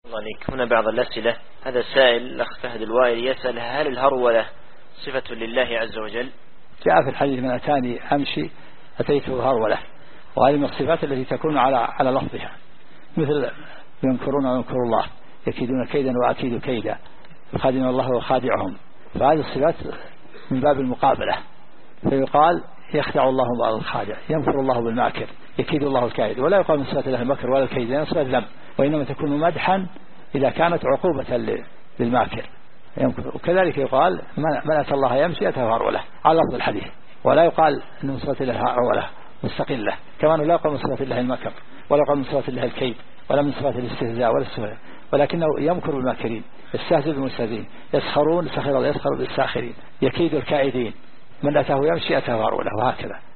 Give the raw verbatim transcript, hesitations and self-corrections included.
الله عليك. هنا بعض الأسئلة. هذا السائل الأخ فهد الوائل يسأل: هل الهرولة صفة لله عز وجل؟ جاء في الحديث: من أتاني أمشي أتيته هرولة. وهذه من الصفات التي تكون على على لفظها، مثل ينكرون وينكر الله، يكيدون كيدا وأكيد كيدا، يخادعون الله وخادعهم. فهذه الصفات من باب المقابلة، فيقال يخدع الله بعض الخادع، ينكر الله بالماكر، يكيد الله الكائد. ولا يقال من صفات الله المكر ولا الكيد، لأن صفات ذم، وإنما تكون مدحا إذا كانت عقوبة للماكر. وكذلك يقال: من أتى الله يمشي أتاه هرولة، على لفظ الحديث. ولا يقال أن من صفات الله هرولة مستقلة، كما لا يقال من صفات الله المكر، ولا يقال من صفات الله الكيد، ولا من صفات الاستهزاء ولا السخرية، ولكنه يمكر بالماكرين، يستهزئ بالمستهزئين، يسخرون سخر الله، يسخر بالساخرين، يكيد الكائدين. من أتاه يمشي أتاه هرولة، وهكذا.